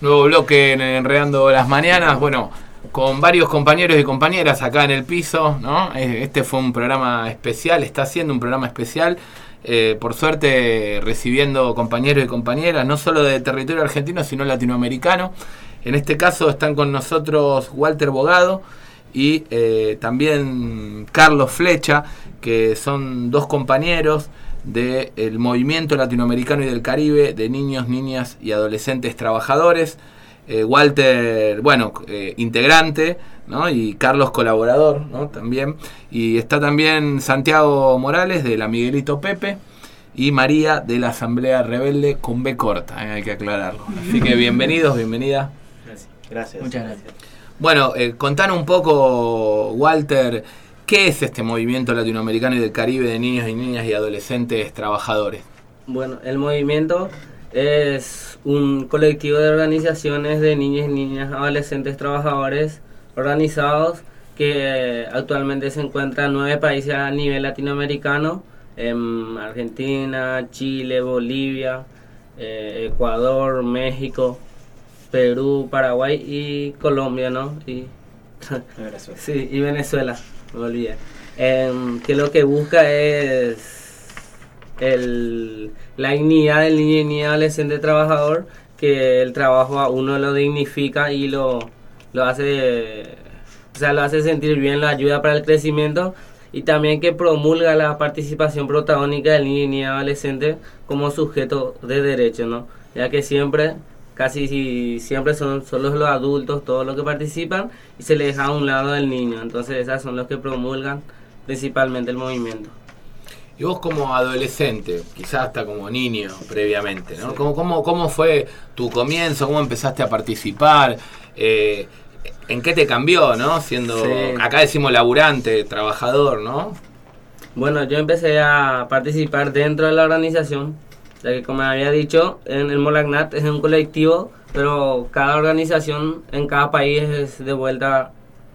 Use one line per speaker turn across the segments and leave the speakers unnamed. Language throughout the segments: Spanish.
Nuevo bloque en Enredando las Mañanas, bueno, con varios compañeros y compañeras acá en el piso, ¿no? Este fue un programa especial, está siendo un programa especial, por suerte recibiendo compañeros y compañeras, no solo de territorio argentino, sino latinoamericano. En este caso están con nosotros Walter Bogado y también Carlos Flecha, que son dos compañeros del Movimiento Latinoamericano y del Caribe de Niños, Niñas y Adolescentes Trabajadores. Walter, bueno, integrante, ¿no? Y Carlos colaborador, ¿no? También. Y está también Santiago Morales de la Miguelito Pepe y María de la Asamblea Rebelde con B corta, hay que aclararlo. Así que bienvenidos, bienvenida.
Gracias. Muchas gracias.
Bueno, contanos un poco, Walter, ¿qué es este Movimiento Latinoamericano y del Caribe de Niños y Niñas y Adolescentes Trabajadores?
Bueno, el movimiento es un colectivo de organizaciones de niños y niñas adolescentes trabajadores organizados que actualmente se encuentran en 9 países a nivel latinoamericano, en Argentina, Chile, Bolivia, Ecuador, México, Perú, Paraguay y Colombia, ¿no? Y sí, y Venezuela, me olvidé. Que lo que busca es la dignidad del niño y niña adolescente trabajador, que el trabajo a uno lo dignifica y lo hace, o sea, lo hace sentir bien, lo ayuda para el crecimiento, y también que promulga la participación protagónica del niño y niña adolescente como sujeto de derecho, ¿no? Ya que casi siempre son los adultos todos los que participan y se les deja a un lado del niño. Entonces esas son los que promulgan principalmente el movimiento.
Y vos como adolescente, quizás hasta como niño previamente, ¿no?
Sí.
¿Cómo fue tu comienzo? ¿Cómo empezaste a participar? ¿En qué te cambió, no? Siendo,
sí,
acá decimos laburante, trabajador, ¿no?
Bueno, yo empecé a participar dentro de la organización, ya que, como había dicho, en el Molagnat es un colectivo, pero cada organización en cada país es de vuelta.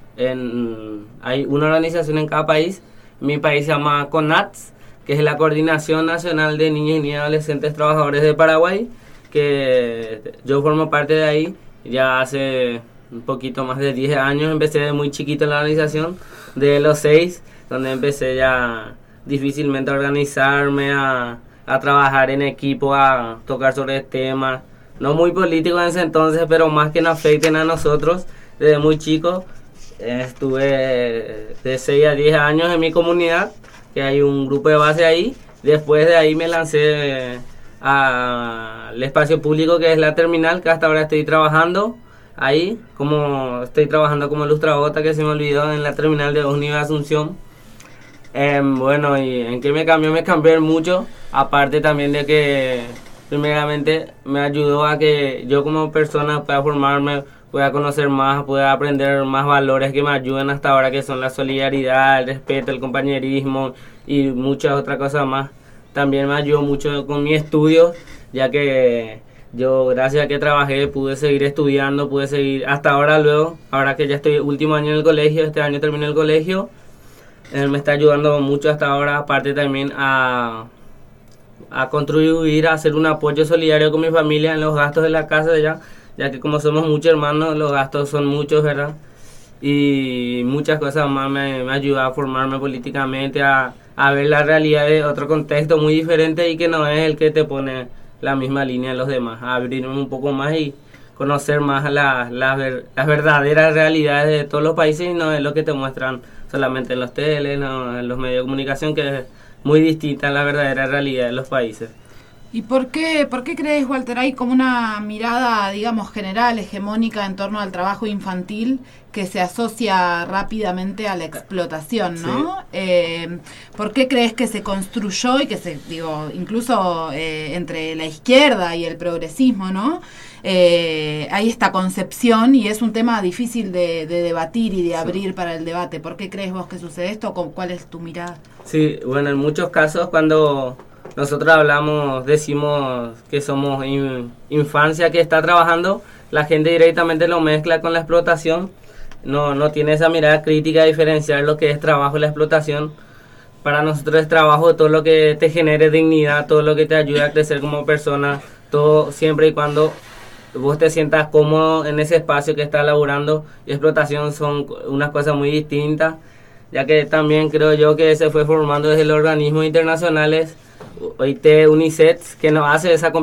Hay una organización en cada país. Mi país se llama CONATS, que es la Coordinación Nacional de Niños y Niñas Adolescentes Trabajadores de Paraguay, que yo formo parte de ahí. Ya hace un poquito más de 10 años, empecé de muy chiquito en la organización, de los 6, donde empecé ya difícilmente a organizarme, a trabajar en equipo, a tocar sobre temas, no muy políticos en ese entonces, pero más que nos afecten a nosotros. Desde muy chico estuve de 6 a 10 años en mi comunidad, que hay un grupo de base ahí. Después de ahí me lancé al espacio público, que es la terminal, que hasta ahora estoy trabajando ahí, estoy trabajando como lustradota, que se me olvidó, en la terminal de Ómnibus de Asunción. Bueno, ¿y en qué me cambió? Me cambió mucho, aparte también de que primeramente me ayudó a que yo como persona pueda formarme, pueda conocer más, pueda aprender más valores que me ayudan hasta ahora, que son la solidaridad, el respeto, el compañerismo y muchas otras cosas más. También me ayudó mucho con mi estudio, ya que yo, gracias a que trabajé, pude seguir estudiando, pude seguir hasta ahora. Luego, ahora que ya estoy último año en el colegio, este año terminé el colegio, me está ayudando mucho hasta ahora, aparte también a contribuir, a hacer un apoyo solidario con mi familia en los gastos de la casa, ya que como somos muchos hermanos, los gastos son muchos, ¿verdad? Y muchas cosas más me ayuda a formarme políticamente, a ver la realidad de otro contexto muy diferente y que no es el que te pone la misma línea de los demás, a abrirme un poco más y conocer más las verdaderas realidades de todos los países, y no es lo que te muestran solamente en los teles, no, en los medios de comunicación, que es muy distinta a la verdadera realidad de los países.
¿Y por qué crees, Walter, hay como una mirada, digamos, general, hegemónica en torno al trabajo infantil que se asocia rápidamente a la explotación, ¿no? Sí. ¿Por qué crees que se construyó y que incluso entre la izquierda y el progresismo, ¿no? Hay esta concepción, y es un tema difícil de debatir y de abrir para el debate. ¿Por qué crees vos que sucede esto? ¿Cuál es tu mirada?
Sí, bueno, en muchos casos cuando nosotros decimos que somos infancia que está trabajando, la gente directamente lo mezcla con la explotación. No tiene esa mirada crítica de diferenciar lo que es trabajo y la explotación. Para nosotros es trabajo todo lo que te genere dignidad, todo lo que te ayude a crecer como persona, todo siempre y cuando vos te sientas cómodo en ese espacio que estás laburando. Y explotación son unas cosas muy distintas, ya que también creo yo que se fue formando desde los organismos internacionales, OIT, UNICEF, que nos hace esa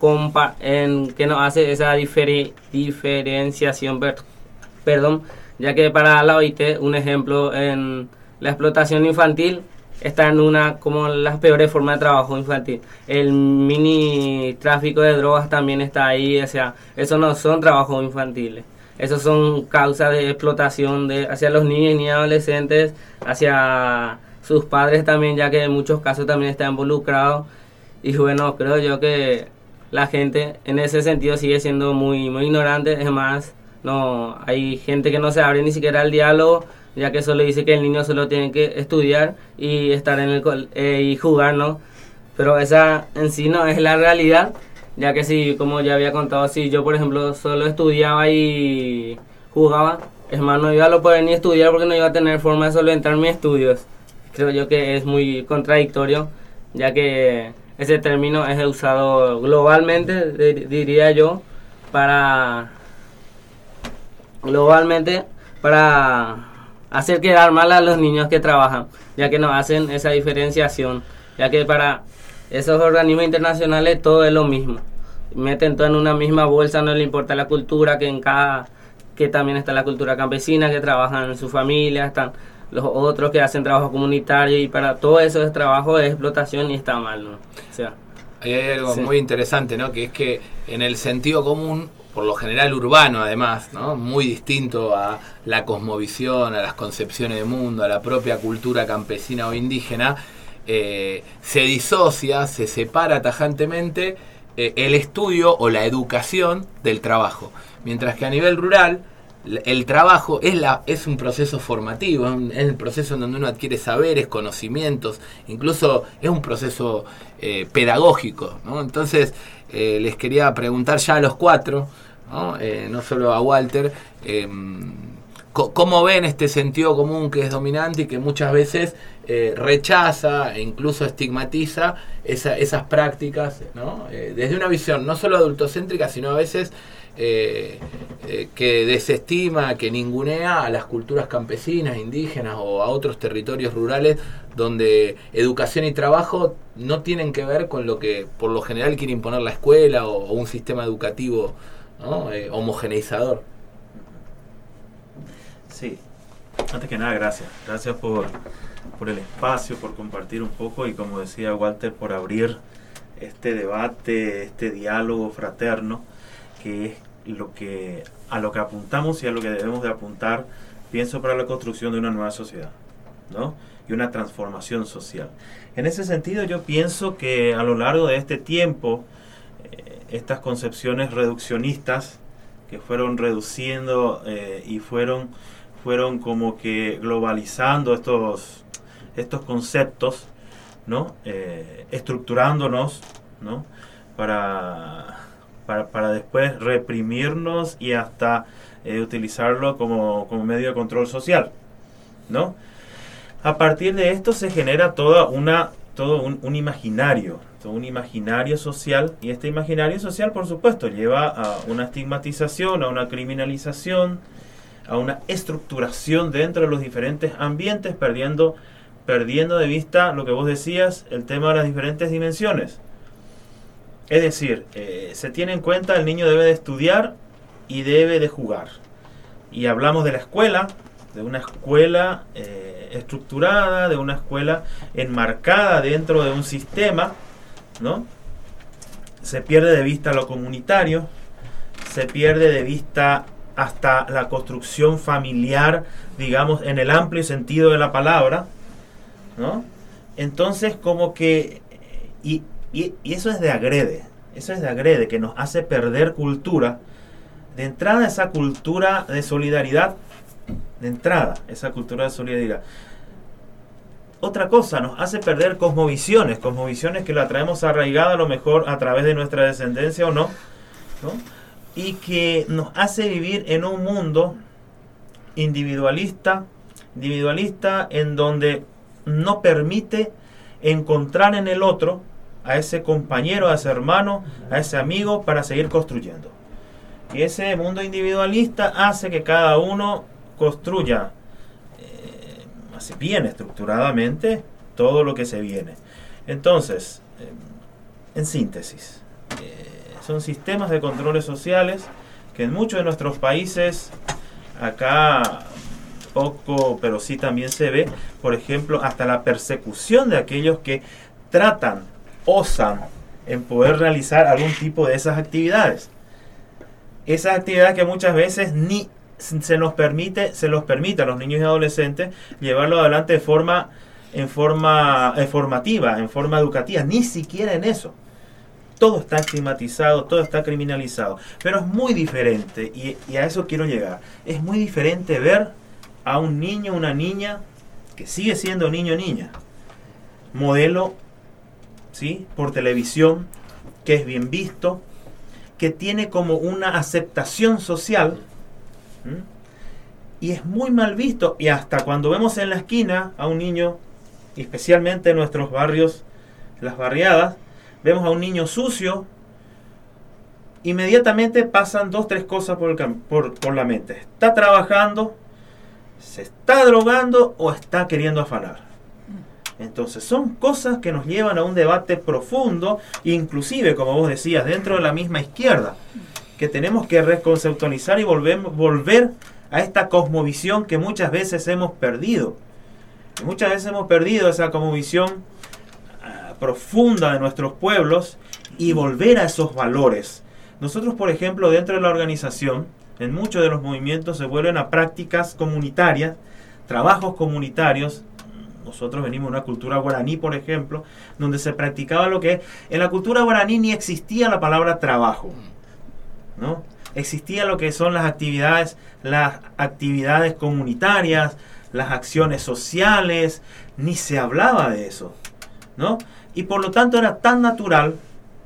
diferenciación, perdón, ya que para la OIT, un ejemplo, en la explotación infantil está en una como las peores formas de trabajo infantil. El mini tráfico de drogas también está ahí, o sea, eso no son trabajos infantiles. Esos son causas de explotación hacia los niños y adolescentes, hacia sus padres también, ya que en muchos casos también está involucrado. Y bueno, creo yo que la gente en ese sentido sigue siendo muy, muy ignorante. Es más, no hay gente que no se abre ni siquiera al diálogo, ya que solo dice que el niño solo tiene que estudiar y estar en y jugar, ¿no? Pero esa en sí no es la realidad, ya que si, como ya había contado, si yo por ejemplo solo estudiaba y jugaba, es más, no iba a poder ni estudiar porque no iba a tener forma de solventar mis estudios. Creo yo que es muy contradictorio, ya que ese término es usado globalmente, diría yo, para hacer quedar mal a los niños que trabajan, ya que no hacen esa diferenciación, ya que para esos organismos internacionales todo es lo mismo, meten todo en una misma bolsa, no le importa la cultura, que también está la cultura campesina, que trabajan en su familia, están los otros que hacen trabajo comunitario, y para todo eso es trabajo de explotación y está mal, ¿no? O sea,
ahí hay algo muy interesante, ¿no? Que es que en el sentido común, por lo general urbano además, ¿no? Muy distinto a la cosmovisión, a las concepciones de mundo, a la propia cultura campesina o indígena, se disocia, se separa tajantemente el estudio o la educación del trabajo. Mientras que a nivel rural, el trabajo es un proceso formativo, es el proceso en donde uno adquiere saberes, conocimientos, incluso es un proceso pedagógico, ¿no? Entonces, les quería preguntar ya a los cuatro, no solo a Walter, ¿cómo ven este sentido común que es dominante y que muchas veces rechaza e incluso estigmatiza esas prácticas, ¿no? Desde una visión no solo adultocéntrica, sino a veces que desestima, que ningunea a las culturas campesinas, indígenas o a otros territorios rurales donde educación y trabajo no tienen que ver con lo que por lo general quiere imponer la escuela o un sistema educativo, ¿no? Homogeneizador.
Sí, antes que nada, gracias por el espacio, por compartir un poco y, como decía Walter, por abrir este debate, este diálogo fraterno, que es a lo que apuntamos y a lo que debemos de apuntar, pienso, para la construcción de una nueva sociedad, ¿no? Y una transformación social. En ese sentido, yo pienso que a lo largo de este tiempo, estas concepciones reduccionistas que fueron reduciendo y fueron como que globalizando estos conceptos, ¿no? Estructurándonos, ¿no? Para después reprimirnos y hasta utilizarlo como medio de control social, ¿no? A partir de esto se genera todo un imaginario social, y este imaginario social, por supuesto, lleva a una estigmatización, a una criminalización, a una estructuración dentro de los diferentes ambientes, perdiendo de vista lo que vos decías, el tema de las diferentes dimensiones. Es decir, se tiene en cuenta el niño debe de estudiar y debe de jugar. Y hablamos de la escuela, de una escuela estructurada, de una escuela enmarcada dentro de un sistema, ¿no? Se pierde de vista lo comunitario, se pierde de vista hasta la construcción familiar, digamos, en el amplio sentido de la palabra, ¿no? Entonces, como que... Y eso es de agrede, que nos hace perder cultura. De entrada, esa cultura de solidaridad. Otra cosa, nos hace perder cosmovisiones que la traemos arraigada a lo mejor a través de nuestra descendencia o no, ¿no? Y que nos hace vivir en un mundo individualista en donde no permite encontrar en el otro a ese compañero, a ese hermano, a ese amigo para seguir construyendo. Y ese mundo individualista hace que cada uno construya así bien estructuradamente todo lo que se viene. Entonces, en síntesis, son sistemas de controles sociales que en muchos de nuestros países, acá poco, pero sí también se ve, por ejemplo, hasta la persecución de aquellos que osan en poder realizar algún tipo de esas actividades. Esas actividades que muchas veces ni se los permite a los niños y adolescentes llevarlo adelante en forma formativa, en forma educativa, ni siquiera en eso. Todo está estigmatizado, todo está criminalizado. Pero es muy diferente, y a eso quiero llegar. Es muy diferente ver a un niño o una niña que sigue siendo niño o niña, modelo, ¿sí?, por televisión, que es bien visto, que tiene como una aceptación social, y es muy mal visto. Y hasta cuando vemos en la esquina a un niño, especialmente en nuestros barrios, las barriadas, vemos a un niño sucio, inmediatamente pasan 2-3 cosas por la mente. Está trabajando, se está drogando o está queriendo afanar. Entonces son cosas que nos llevan a un debate profundo, inclusive, como vos decías, dentro de la misma izquierda, que tenemos que reconceptualizar y volver a esta cosmovisión que muchas veces hemos perdido. Y muchas veces hemos perdido esa cosmovisión profunda de nuestros pueblos y volver a esos valores. Nosotros, por ejemplo, dentro de la organización, en muchos de los movimientos se vuelven a prácticas comunitarias, trabajos comunitarios. Nosotros venimos de una cultura guaraní, por ejemplo, donde se practicaba lo que en la cultura guaraní ni existía la palabra trabajo, ¿no? Existía lo que son las actividades comunitarias, las acciones sociales, ni se hablaba de eso, ¿no? Y por lo tanto era tan natural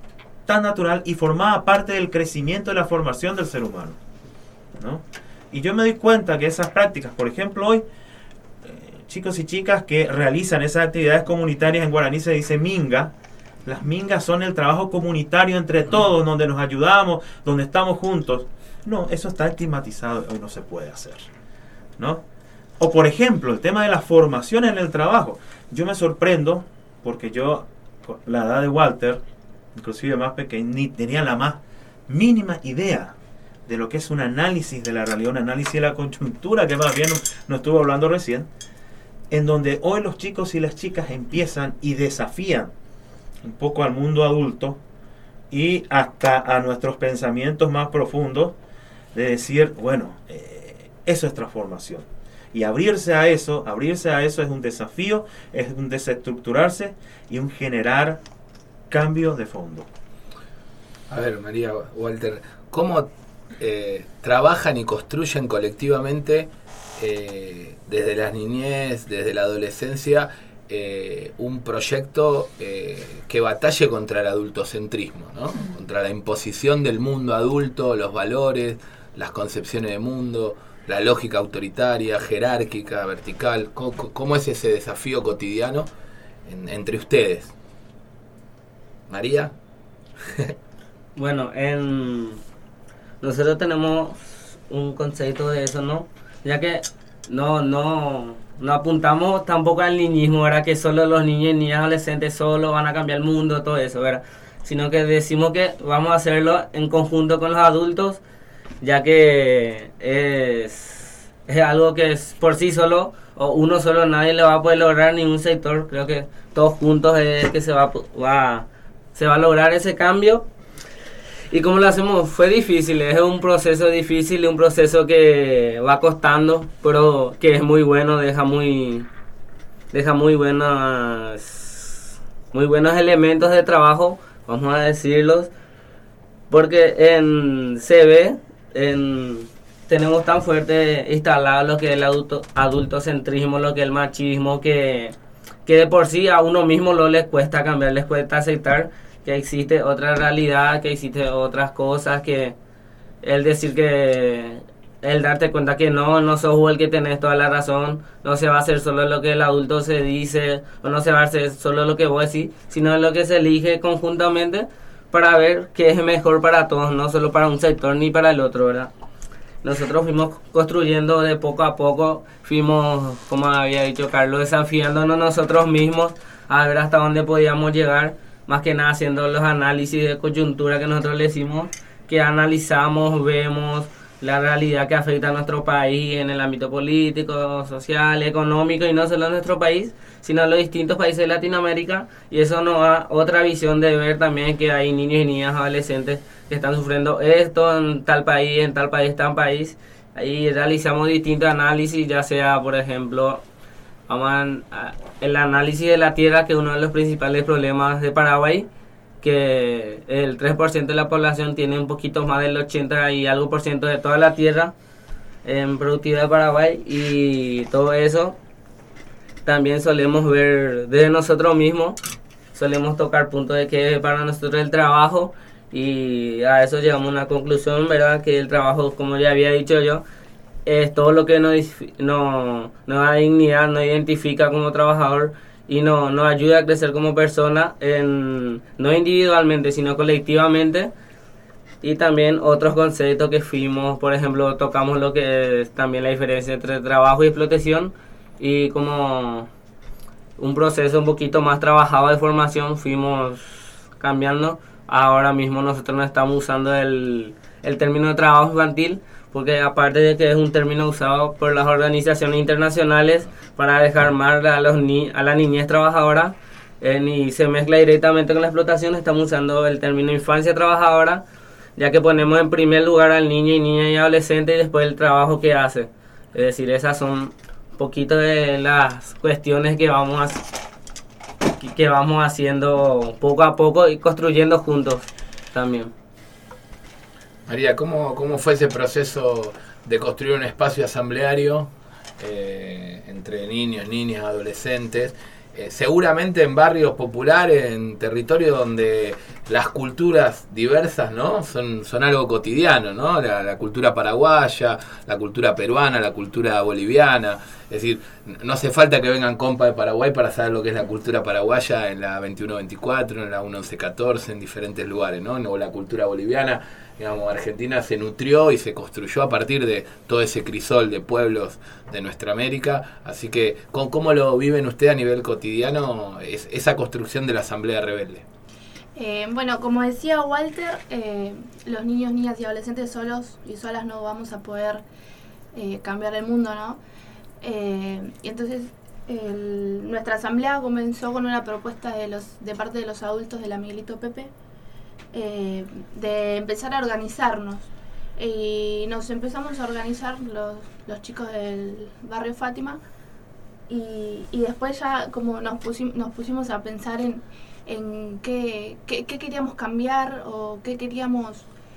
y formaba parte del crecimiento y la formación del ser humano, ¿no? Y yo me doy cuenta que esas prácticas, por ejemplo, hoy, chicos y chicas que realizan esas actividades comunitarias, en guaraní se dice minga. Las mingas son el trabajo comunitario entre todos, donde nos ayudamos, donde estamos juntos. No, eso está estigmatizado, hoy no se puede hacer, ¿no? O por ejemplo, el tema de la formación en el trabajo. Yo me sorprendo, porque yo, con la edad de Walter, inclusive más pequeño, ni tenía la más mínima idea de lo que es un análisis de la realidad, un análisis de la coyuntura, que más bien nos estuvo hablando recién, en donde hoy los chicos y las chicas empiezan y desafían un poco al mundo adulto y hasta a nuestros pensamientos más profundos, de decir, bueno, eso es transformación. Y abrirse a eso es un desafío, es un desestructurarse y un generar cambios de fondo.
A ver, María, Walter, ¿cómo trabajan y construyen colectivamente desde la niñez, desde la adolescencia, un proyecto que batalle contra el adultocentrismo, ¿no? Contra la imposición del mundo adulto, los valores, las concepciones de mundo, la lógica autoritaria, jerárquica, vertical? ¿Cómo es ese desafío cotidiano entre ustedes? María.
Bueno, nosotros tenemos un concepto de eso, ¿no? Ya que no apuntamos tampoco al niñismo, ¿verdad? Que solo los niños y niñas adolescentes solo van a cambiar el mundo, todo eso, ¿verdad? Sino que decimos que vamos a hacerlo en conjunto con los adultos, ya que es algo que es por sí solo, o uno solo nadie le va a poder lograr, ningún sector. Creo que todos juntos es que se va a lograr ese cambio. ¿Y cómo lo hacemos? Fue difícil, es un proceso difícil, un proceso que va costando, pero que es muy bueno, deja muy buenos elementos de trabajo, vamos a decirlos, porque en CB tenemos tan fuerte instalado lo que es el adultocentrismo, lo que es el machismo, que de por sí a uno mismo les cuesta cambiar, les cuesta aceptar que existe otra realidad, que existe otras cosas, que el decir que el darte cuenta que no sos vos el que tenés toda la razón, no se va a hacer solo lo que el adulto se dice, o no se va a hacer solo lo que vos decís, sino lo que se elige conjuntamente, para ver qué es mejor para todos, no solo para un sector ni para el otro, ¿verdad? Nosotros fuimos construyendo de poco a poco, fuimos, como había dicho Carlos, desafiándonos nosotros mismos a ver hasta dónde podíamos llegar, más que nada haciendo los análisis de coyuntura que nosotros le decimos, que analizamos, vemos la realidad que afecta a nuestro país en el ámbito político, social, económico, y no solo en nuestro país, sino en los distintos países de Latinoamérica, y eso nos da otra visión de ver también que hay niños y niñas, adolescentes que están sufriendo esto en tal país, tal país. Ahí realizamos distintos análisis, ya sea, por ejemplo, el análisis de la tierra, que es uno de los principales problemas de Paraguay, que el 3% de la población tiene un poquito más del 80 y algo por ciento de toda la tierra en productividad de Paraguay, y todo eso también solemos ver desde nosotros mismos, solemos tocar puntos de que para nosotros el trabajo, y a eso llegamos a una conclusión, ¿verdad? Que el trabajo, como ya había dicho yo, es todo lo que nos da dignidad, nos identifica como trabajador y nos ayuda a crecer como persona, no individualmente, sino colectivamente. Y también otros conceptos que fuimos, por ejemplo, tocamos lo que es también la diferencia entre trabajo y explotación, y como un proceso un poquito más trabajado de formación fuimos cambiando. Ahora mismo nosotros no estamos usando el término de trabajo infantil, porque aparte de que es un término usado por las organizaciones internacionales para dejar mal a la niñez trabajadora, y se mezcla directamente con la explotación, estamos usando el término infancia trabajadora, ya que ponemos en primer lugar al niño y niña y adolescente y después el trabajo que hace. Es decir, esas son un poquito de las cuestiones que vamos haciendo poco a poco y construyendo juntos también.
María, ¿cómo fue ese proceso de construir un espacio asambleario entre niños, niñas, adolescentes? Seguramente en barrios populares, en territorios donde las culturas diversas, ¿no? son algo cotidiano, ¿no? La cultura paraguaya, la cultura peruana, la cultura boliviana. Es decir, no hace falta que vengan compas de Paraguay para saber lo que es la cultura paraguaya en la 21-24, en la 11-14, en diferentes lugares, ¿no? O la cultura boliviana. Digamos, Argentina se nutrió y se construyó a partir de todo ese crisol de pueblos de nuestra América. Así que, ¿cómo lo viven ustedes a nivel cotidiano esa construcción de la Asamblea Rebelde?
Bueno, como decía Walter, los niños, niñas y adolescentes solos y solas no vamos a poder cambiar el mundo, ¿no? Y entonces nuestra asamblea comenzó con una propuesta de parte de los adultos de la Miguelito Pepe, de empezar a organizarnos, y nos empezamos a organizar los chicos del barrio Fátima, y después ya como nos pusimos a pensar en qué queríamos cambiar, o qué queríamos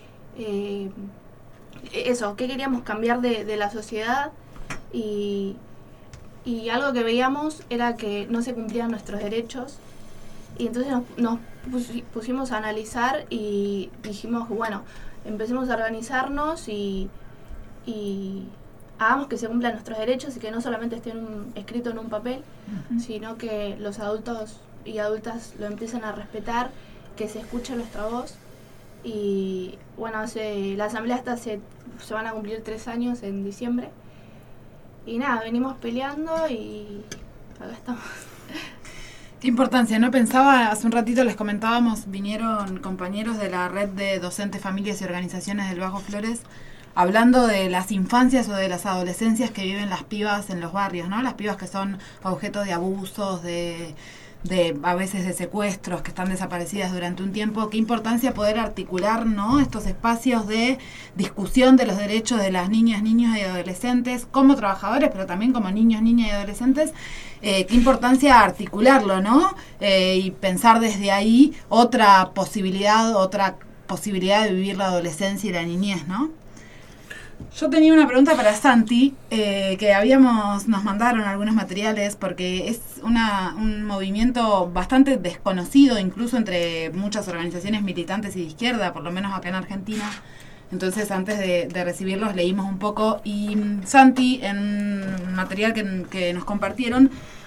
qué queríamos cambiar de la sociedad, y algo que veíamos era que no se cumplían nuestros derechos. Y entonces nos pusimos a analizar y dijimos, bueno, empecemos a organizarnos y hagamos que se cumplan nuestros derechos, y que no solamente estén escritos en un papel, sino que los adultos y adultas lo empiecen a respetar, que se escuche nuestra voz. Y bueno, la asamblea se van a cumplir 3 años en diciembre. Y nada, venimos peleando y acá estamos.
Qué importancia, ¿no? Pensaba, hace un ratito les comentábamos, vinieron compañeros de la red de docentes, familias y organizaciones del Bajo Flores, hablando de las infancias o de las adolescencias que viven las pibas en los barrios, ¿no? Las pibas que son objeto de abusos, de a veces de secuestros, que están desaparecidas durante un tiempo. Qué importancia poder articular, ¿no? Estos espacios de discusión de los derechos de las niñas, niños y adolescentes como trabajadores, pero también como niños, niñas y adolescentes. Qué importancia articularlo, ¿no? Y pensar desde ahí otra posibilidad de vivir la adolescencia y la niñez, ¿no? Yo tenía una pregunta para Santi, que nos mandaron algunos materiales, porque es un movimiento bastante desconocido, incluso entre muchas organizaciones militantes y de izquierda, por lo menos acá en Argentina. Entonces, antes de recibirlos, leímos un poco, y Santi, en un material que nos compartieron,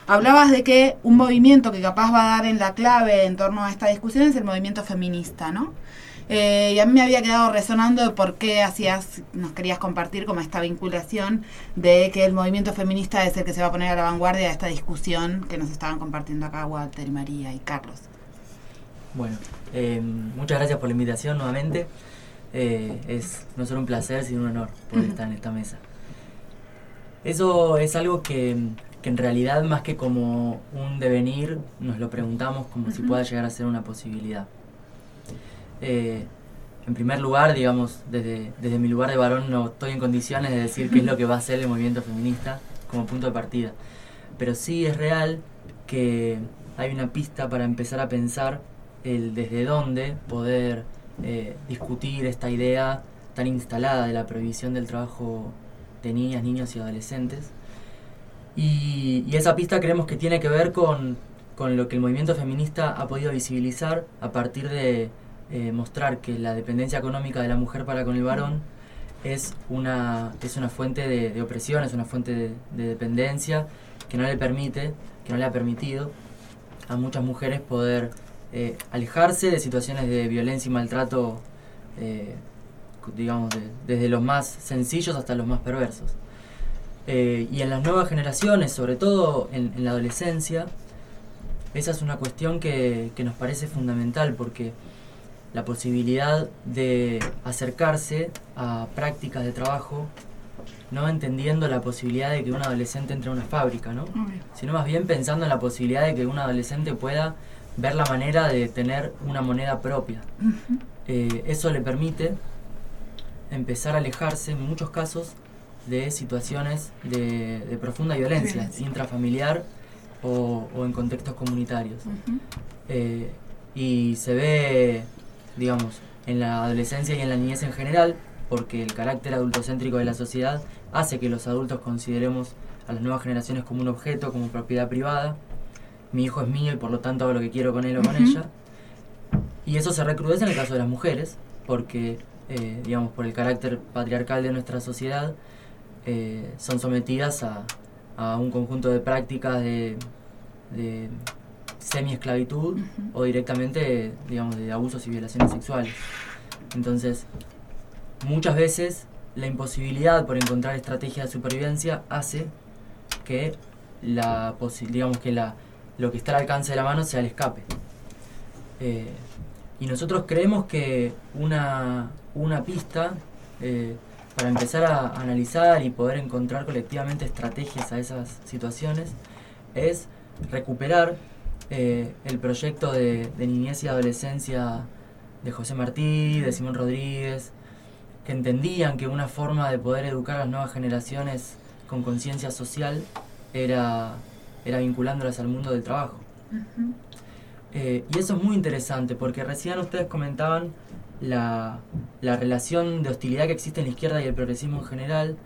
hablabas de que un movimiento que capaz va a dar en la clave en torno a esta discusión es el movimiento feminista, ¿no? Y a mí me había quedado resonando de por qué nos querías compartir como esta vinculación de que el movimiento feminista es el que se va a poner a la vanguardia de esta discusión que nos estaban compartiendo acá Walter, María y Carlos.
Bueno, muchas gracias por la invitación nuevamente. Es no solo un placer, sino un honor poder estar en esta mesa. Eso es algo que en realidad, más que como un devenir, nos lo preguntamos como si pueda llegar a ser una posibilidad. En primer lugar, digamos, desde mi lugar de varón no estoy en condiciones de decir qué es lo que va a hacer el movimiento feminista como punto de partida. Pero sí es real que hay una pista para empezar a pensar el desde dónde poder discutir esta idea tan instalada de la prohibición del trabajo de niñas, niños y adolescentes. Y esa pista creemos que tiene que ver con lo que el movimiento feminista ha podido visibilizar a partir de mostrar que la dependencia económica de la mujer para con el varón es una fuente de opresión, es una fuente de dependencia que no le ha permitido a muchas mujeres poder alejarse de situaciones de violencia y maltrato, digamos, desde los más sencillos hasta los más perversos. Y en las nuevas generaciones, sobre todo en la adolescencia, esa es una cuestión que nos parece fundamental, porque la posibilidad de acercarse a prácticas de trabajo, no entendiendo la posibilidad de que un adolescente entre a una fábrica, ¿no? Sino más bien pensando en la posibilidad de que un adolescente pueda ver la manera de tener una moneda propia. Eso le permite empezar a alejarse, en muchos casos, de situaciones de profunda violencia intrafamiliar o en contextos comunitarios. Y se ve, digamos, en la adolescencia y en la niñez en general, porque el carácter adultocéntrico de la sociedad hace que los adultos consideremos a las nuevas generaciones como un objeto, como propiedad privada. Mi hijo es mío y por lo tanto hago lo que quiero con él o con ella. Y eso se recrudece en el caso de las mujeres, porque, digamos, por el carácter patriarcal de nuestra sociedad, son sometidas a un conjunto de prácticas de semi-esclavitud o directamente, digamos, de abusos y violaciones sexuales. Entonces, muchas veces la imposibilidad por encontrar estrategias de supervivencia hace que lo que está al alcance de la mano sea el escape. Y nosotros creemos que una pista para empezar a analizar y poder encontrar colectivamente estrategias a esas situaciones es recuperar el proyecto de niñez y adolescencia de José Martí, de Simón Rodríguez, que entendían que una forma de poder educar a las nuevas generaciones con conciencia social era vinculándolas al mundo del trabajo. Y eso es muy interesante, porque recién ustedes comentaban la relación de hostilidad que existe en la izquierda y el progresismo en general,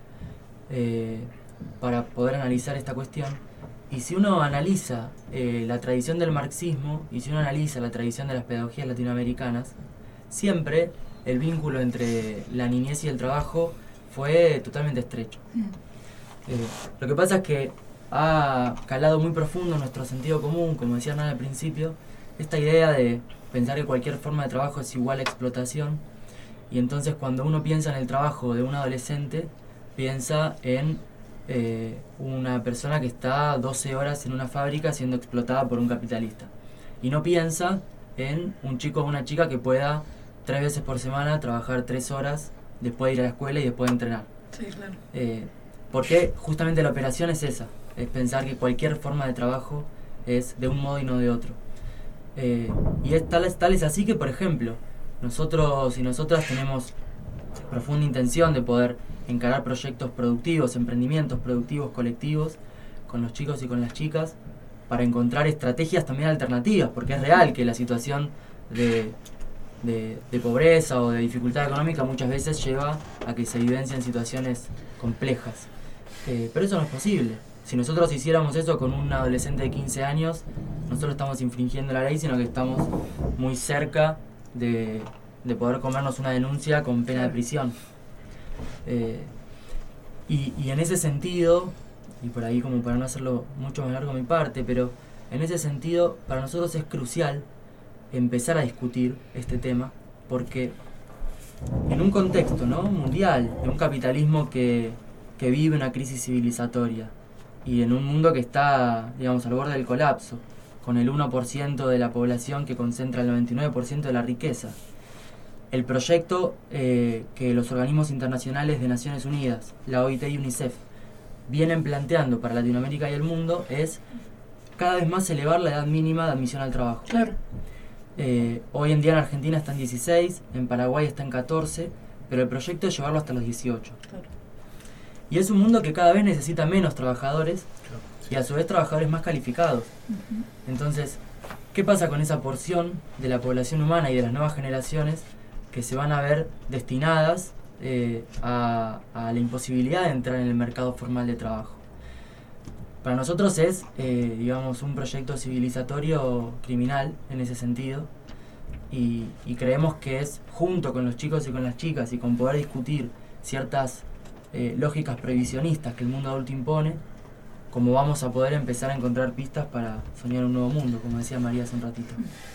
para poder analizar esta cuestión. Y si uno analiza la tradición del marxismo, y si uno analiza la tradición de las pedagogías latinoamericanas, siempre el vínculo entre la niñez y el trabajo fue totalmente estrecho. Lo que pasa es que ha calado muy profundo en nuestro sentido común, como decía Hernán al principio, esta idea de pensar que cualquier forma de trabajo es igual a explotación. Y entonces cuando uno piensa en el trabajo de un adolescente, piensa en una persona que está 12 horas en una fábrica siendo explotada por un capitalista. Y no piensa en un chico o una chica que pueda 3 veces por semana trabajar 3 horas, después de ir a la escuela y después de entrenar.
Sí, claro.
Porque justamente la operación es esa, es pensar que cualquier forma de trabajo es de un modo y no de otro. Y tal es así que, por ejemplo, nosotros y nosotras tenemos profunda intención de poder encarar proyectos productivos, emprendimientos productivos colectivos con los chicos y con las chicas para encontrar estrategias también alternativas, porque es real que la situación de pobreza o de dificultad económica muchas veces lleva a que se vivencien situaciones complejas. Pero eso no es posible. Si nosotros hiciéramos eso con un adolescente de 15 años, no solo estamos infringiendo la ley, sino que estamos muy cerca de poder comernos una denuncia con pena de prisión. Y en ese sentido, y por ahí como para no hacerlo mucho más largo mi parte, pero en ese sentido para nosotros es crucial empezar a discutir este tema, porque en un contexto, ¿no?, mundial, de un capitalismo que vive una crisis civilizatoria y en un mundo que está, digamos, al borde del colapso, con el 1% de la población que concentra el 99% de la riqueza. El proyecto que los organismos internacionales de Naciones Unidas, la OIT y UNICEF, vienen planteando para Latinoamérica y el mundo es cada vez más elevar la edad mínima de admisión al trabajo.
Claro.
Hoy en día en Argentina está en 16, en Paraguay está en 14, pero el proyecto es llevarlo hasta los 18.
Claro.
Y es un mundo que cada vez necesita menos trabajadores y a su vez trabajadores más calificados.
Ujú.
Entonces, ¿qué pasa con esa porción de la población humana y de las nuevas generaciones que se van a ver destinadas a la imposibilidad de entrar en el mercado formal de trabajo? Para nosotros es, digamos, un proyecto civilizatorio criminal en ese sentido, y creemos que es, junto con los chicos y con las chicas, y con poder discutir ciertas lógicas previsionistas que el mundo adulto impone, como vamos a poder empezar a encontrar pistas para soñar un nuevo mundo, como decía María hace un ratito.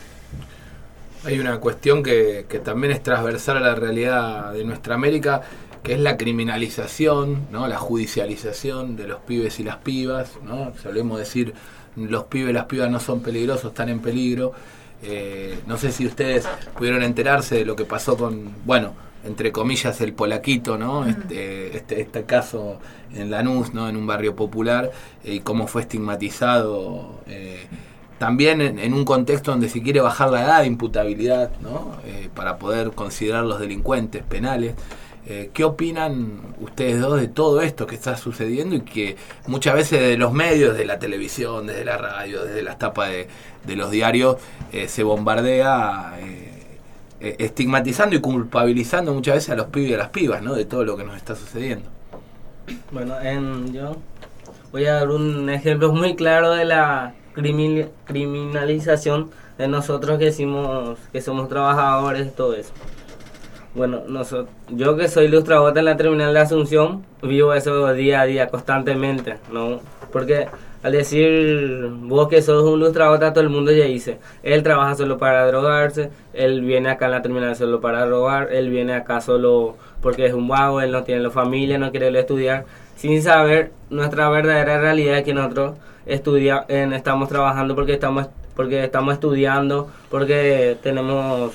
Hay una cuestión que también es transversal a la realidad de nuestra América, que es la criminalización, ¿no?, la judicialización de los pibes y las pibas, ¿no? Solemos decir, los pibes y las pibas no son peligrosos, están en peligro. No sé si ustedes pudieron enterarse de lo que pasó con, bueno, entre comillas, el polaquito, ¿no? Este caso en Lanús, ¿no?, en un barrio popular, y cómo fue estigmatizado, también en un contexto donde se quiere bajar la edad de imputabilidad, ¿no?, para poder considerar los delincuentes penales. ¿Qué opinan ustedes dos de todo esto que está sucediendo y que muchas veces de los medios, de la televisión, desde la radio, desde las tapas de los diarios, se bombardea estigmatizando y culpabilizando muchas veces a los pibes y a las pibas, ¿no?, de todo lo que nos está sucediendo?
Bueno, yo voy a dar un ejemplo muy claro de la criminalización de nosotros que somos trabajadores, todo eso. Bueno, yo que soy ilustrador en la terminal de Asunción, vivo eso día a día, constantemente, ¿no? Porque al decir vos que sos un ilustrador, todo el mundo ya dice, él trabaja solo para drogarse, él viene acá en la terminal solo para robar, él viene acá solo porque es un vago, él no tiene la familia, no quiere estudiar, sin saber nuestra verdadera realidad es que nosotros estamos trabajando porque estamos estudiando, porque tenemos,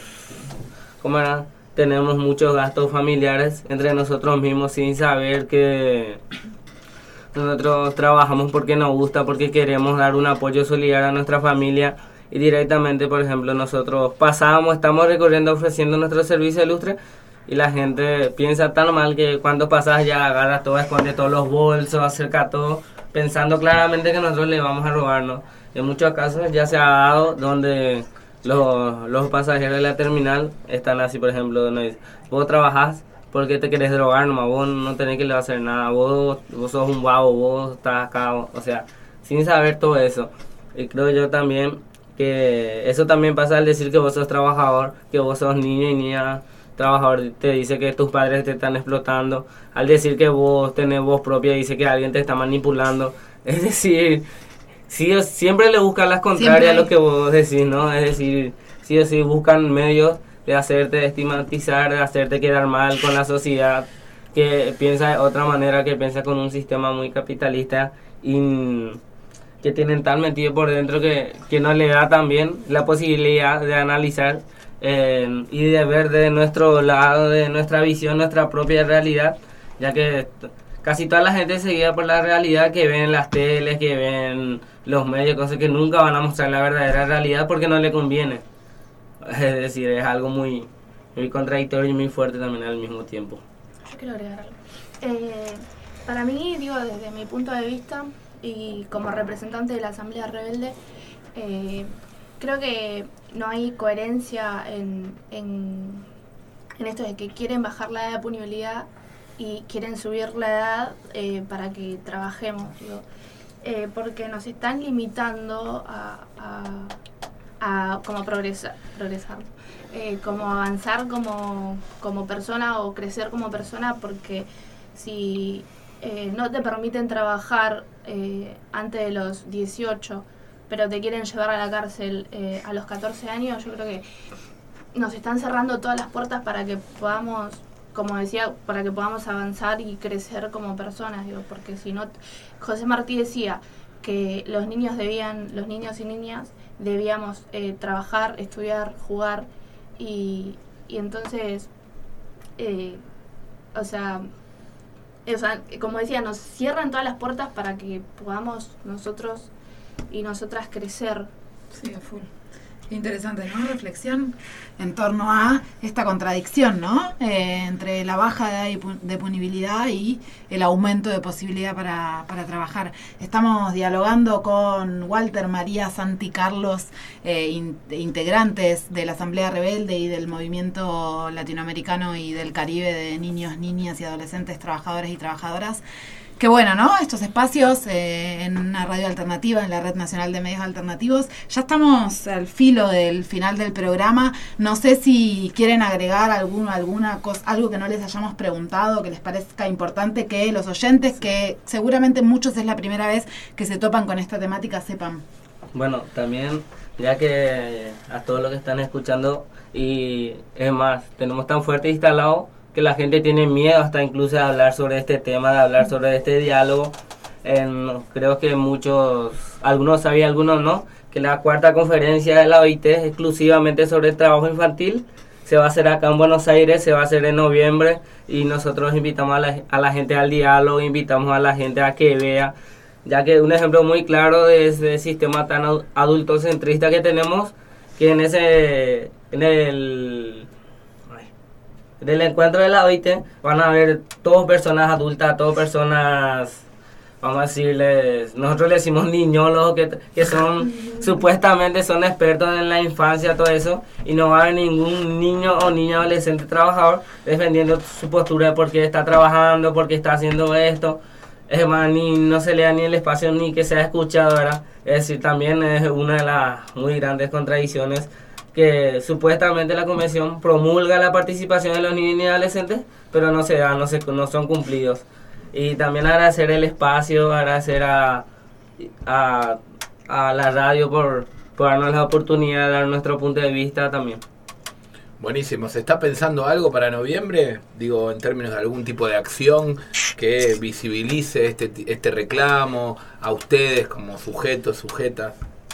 tenemos muchos gastos familiares entre nosotros mismos sin saber que nosotros trabajamos porque nos gusta, porque queremos dar un apoyo solidario a nuestra familia y directamente, por ejemplo, nosotros estamos recorriendo ofreciendo nuestro servicio de lustre y la gente piensa tan mal que cuando pasas ya agarras todo, esconde todos los bolsos, acerca todo, pensando claramente que nosotros le vamos a robarnos. En muchos casos ya se ha dado donde los pasajeros de la terminal están así, por ejemplo, donde dice, vos trabajás porque te querés drogar nomás, vos no tenés que le hacer nada, vos sos un vago, vos estás acá, o sea, sin saber todo eso. Y creo yo también que eso también pasa al decir que vos sos trabajador, que vos sos niño y niña trabajador, te dice que tus padres te están explotando, al decir que vos tenés voz propia, dice que alguien te está manipulando, es decir, sí, siempre le buscan las contrarias a lo que vos decís, ¿no? Es decir, sí o sí buscan medios de hacerte estigmatizar, de hacerte quedar mal con la sociedad que piensa de otra manera, que piensa con un sistema muy capitalista y que tienen tan metido por dentro que no le da también la posibilidad de analizar y de ver de nuestro lado, de nuestra visión, nuestra propia realidad, ya que casi toda la gente se guía por la realidad que ven las teles, que ven los medios, cosas que nunca van a mostrar la verdadera realidad porque no le conviene. Es decir, es algo muy, muy contradictorio y muy fuerte también al mismo tiempo.
Yo quiero agregar algo. Para mí, desde mi punto de vista y como representante de la Asamblea Rebelde, creo que no hay coherencia en esto de que quieren bajar la edad de punibilidad y quieren subir la edad para que trabajemos, porque nos están limitando a como progresar, como avanzar como persona o crecer como persona, porque si no te permiten trabajar antes de los 18, pero te quieren llevar a la cárcel a los 14 años, yo creo que nos están cerrando todas las puertas para que podamos, como decía, para que podamos avanzar y crecer como personas, digo, porque si no, José Martí decía que los niños y niñas debíamos trabajar, estudiar, jugar, y entonces, o sea, como decía, nos cierran todas las puertas para que podamos nosotros y nosotras crecer.
Sí, a full. Interesante, ¿no? Reflexión en torno a esta contradicción, ¿no? Entre la baja de punibilidad y el aumento de posibilidad para trabajar. Estamos dialogando con Walter, María, Santi, Carlos, integrantes de la Asamblea Rebelde y del Movimiento Latinoamericano y del Caribe de niños, niñas y adolescentes, trabajadores y trabajadoras. Qué bueno, ¿no? Estos espacios en una radio alternativa, en la Red Nacional de Medios Alternativos. Ya estamos al filo del final del programa. No sé si quieren agregar alguna cosa, algo que no les hayamos preguntado, que les parezca importante que los oyentes, que seguramente muchos es la primera vez que se topan con esta temática, sepan.
Bueno, también, ya que a todos los que están escuchando, y es más, tenemos tan fuerte instalado que la gente tiene miedo hasta incluso de hablar sobre este tema, de hablar sobre este diálogo. Creo que algunos sabían, algunos no, que la cuarta conferencia de la OIT es exclusivamente sobre el trabajo infantil. Se va a hacer acá en Buenos Aires, se va a hacer en noviembre, y nosotros invitamos a la gente al diálogo, invitamos a la gente a que vea, ya que un ejemplo muy claro de ese sistema tan adultocentrista que tenemos, que en el encuentro de la OIT van a ver todas personas adultas, todas personas, vamos a decirles, nosotros le decimos niñólogos, que son, supuestamente son expertos en la infancia, todo eso, y no va a haber ningún niño o niña adolescente trabajador defendiendo su postura de por qué está trabajando, por qué está haciendo esto. Es más, no se le da ni el espacio ni que sea escuchado, ¿verdad? Es decir, también es una de las muy grandes contradicciones, que supuestamente la convención promulga la participación de los niños y adolescentes, pero no se da, no son cumplidos. Y también agradecer el espacio, agradecer a la radio por darnos la oportunidad de dar nuestro punto de vista también.
Buenísimo. ¿Se está pensando algo para noviembre? Digo, en términos de algún tipo de acción que visibilice este reclamo a ustedes como sujetos, sujetas.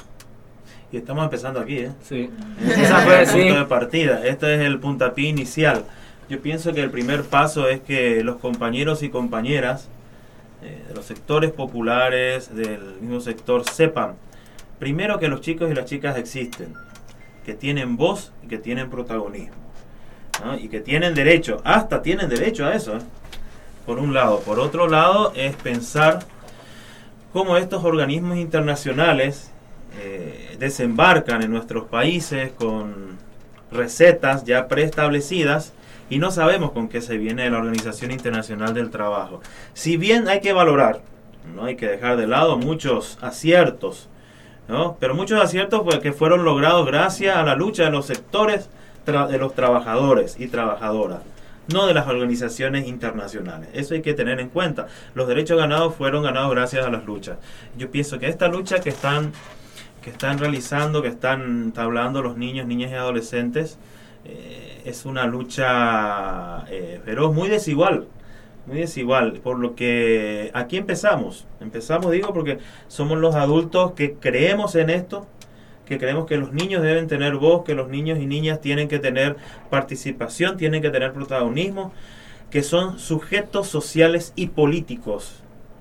Y estamos empezando aquí, ¿eh?
Sí.
Ese fue el punto de partida. Este es el puntapié inicial. Yo pienso que el primer paso es que los compañeros y compañeras de los sectores populares, del mismo sector, sepan, primero, que los chicos y las chicas existen, que tienen voz y que tienen protagonismo, ¿no? Y que tienen derecho, hasta tienen derecho a eso, ¿eh? Por un lado. Por otro lado, es pensar cómo estos organismos internacionales desembarcan en nuestros países con recetas ya preestablecidas y no sabemos con qué se viene de la Organización Internacional del Trabajo. Si bien hay que valorar, no hay que dejar de lado muchos aciertos, ¿no? Pero muchos aciertos que fueron logrados gracias a la lucha de los sectores de los trabajadores y trabajadoras, no de las organizaciones internacionales. Eso hay que tener en cuenta. Los derechos ganados fueron ganados gracias a las luchas. Yo pienso que esta lucha que están realizando, que están entablando los niños, niñas y adolescentes, es una lucha feroz, muy desigual, por lo que aquí empezamos, digo, porque somos los adultos que creemos en esto, que creemos que los niños deben tener voz, que los niños y niñas tienen que tener participación, tienen que tener protagonismo, que son sujetos sociales y políticos,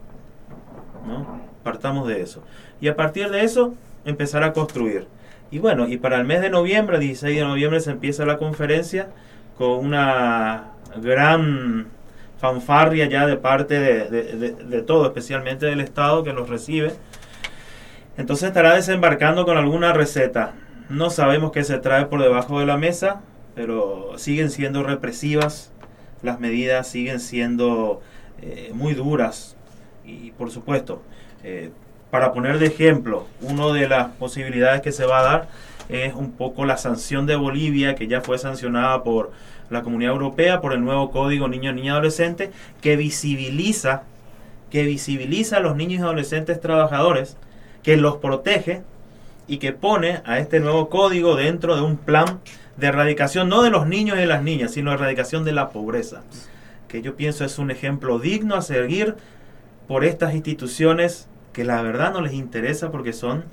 ¿no? Partamos de eso. Y a partir de eso, empezar a construir. Y bueno, y para el mes de noviembre, 16 de noviembre, se empieza la conferencia con una gran fanfarria ya de parte de todo, especialmente del Estado que los recibe. Entonces estará desembarcando con alguna receta. No sabemos qué se trae por debajo de la mesa, pero siguen siendo represivas, las medidas siguen siendo muy duras. Y por supuesto, para poner de ejemplo, una de las posibilidades que se va a dar es un poco la sanción de Bolivia, que ya fue sancionada por la Comunidad Europea por el nuevo Código Niño, Niña, Adolescente, que visibiliza que visibiliza a los niños y adolescentes trabajadores, que los protege y que pone a este nuevo código dentro de un plan de erradicación, no de los niños y de las niñas, sino de erradicación de la pobreza, que yo pienso es un ejemplo digno a seguir por estas instituciones que la verdad no les interesa porque son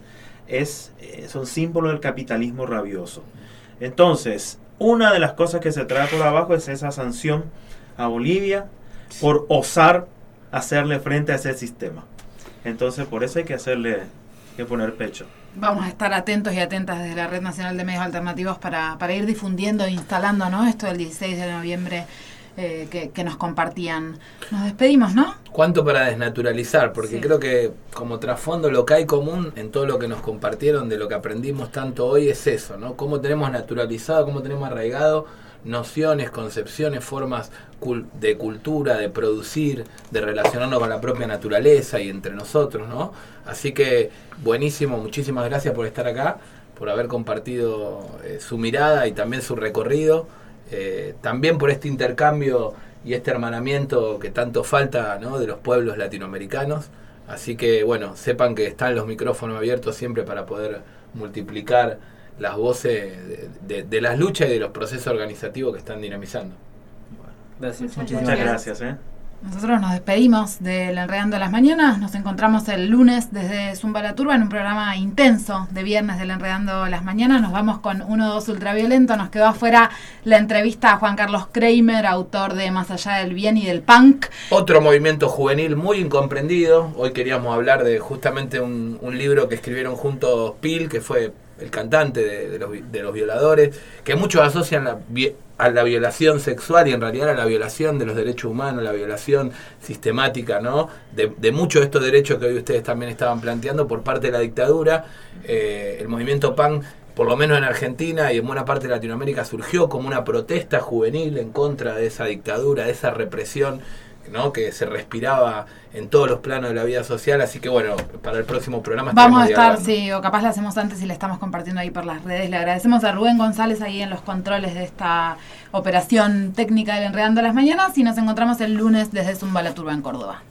símbolos del capitalismo rabioso. Entonces, una de las cosas que se trae por abajo es esa sanción a Bolivia por osar hacerle frente a ese sistema. Entonces, por eso hay que poner pecho.
Vamos a estar atentos y atentas desde la Red Nacional de Medios Alternativos para ir difundiendo e instalando, ¿no?, esto del 16 de noviembre que nos compartían. Nos despedimos, ¿no?
¿Cuánto para desnaturalizar? Porque creo que como trasfondo lo que hay común en todo lo que nos compartieron, de lo que aprendimos tanto hoy, es eso, ¿no? Cómo tenemos naturalizado, cómo tenemos arraigado nociones, concepciones, formas de cultura, de producir, de relacionarnos con la propia naturaleza y entre nosotros, ¿no? Así que buenísimo, muchísimas gracias por estar acá, por haber compartido su mirada y también su recorrido, también por este intercambio y este hermanamiento que tanto falta, ¿no?, de los pueblos latinoamericanos. Así que bueno, sepan que están los micrófonos abiertos siempre para poder multiplicar las voces de las luchas y de los procesos organizativos que están dinamizando.
Gracias.
Muchas gracias.
Nosotros nos despedimos del Enredando las Mañanas. Nos encontramos el lunes desde Zumba la Turba en un programa intenso de viernes del Enredando las Mañanas. Nos vamos con 1-2 Ultraviolento. Nos quedó afuera la entrevista a Juan Carlos Kramer, autor de Más allá del bien y del punk.
Otro movimiento juvenil muy incomprendido. Hoy queríamos hablar de justamente un libro que escribieron juntos Pil, que fue el cantante de los violadores, que muchos asocian a la violación sexual y en realidad a la violación de los derechos humanos, la violación sistemática, ¿no?, de muchos de estos derechos que hoy ustedes también estaban planteando por parte de la dictadura. El movimiento punk, por lo menos en Argentina y en buena parte de Latinoamérica, surgió como una protesta juvenil en contra de esa dictadura, de esa represión, ¿no?, que se respiraba en todos los planos de la vida social. Así que bueno, para el próximo programa
vamos a estar, sí, o capaz lo hacemos antes y le estamos compartiendo ahí por las redes. Le agradecemos a Rubén González ahí en los controles de esta operación técnica del Enredando las Mañanas, y nos encontramos el lunes desde Zumba la Turba en Córdoba.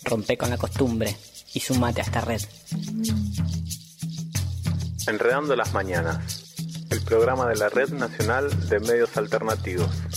Rompe con la costumbre y sumate a esta red.
Enredando las Mañanas, el programa de la Red Nacional de Medios Alternativos.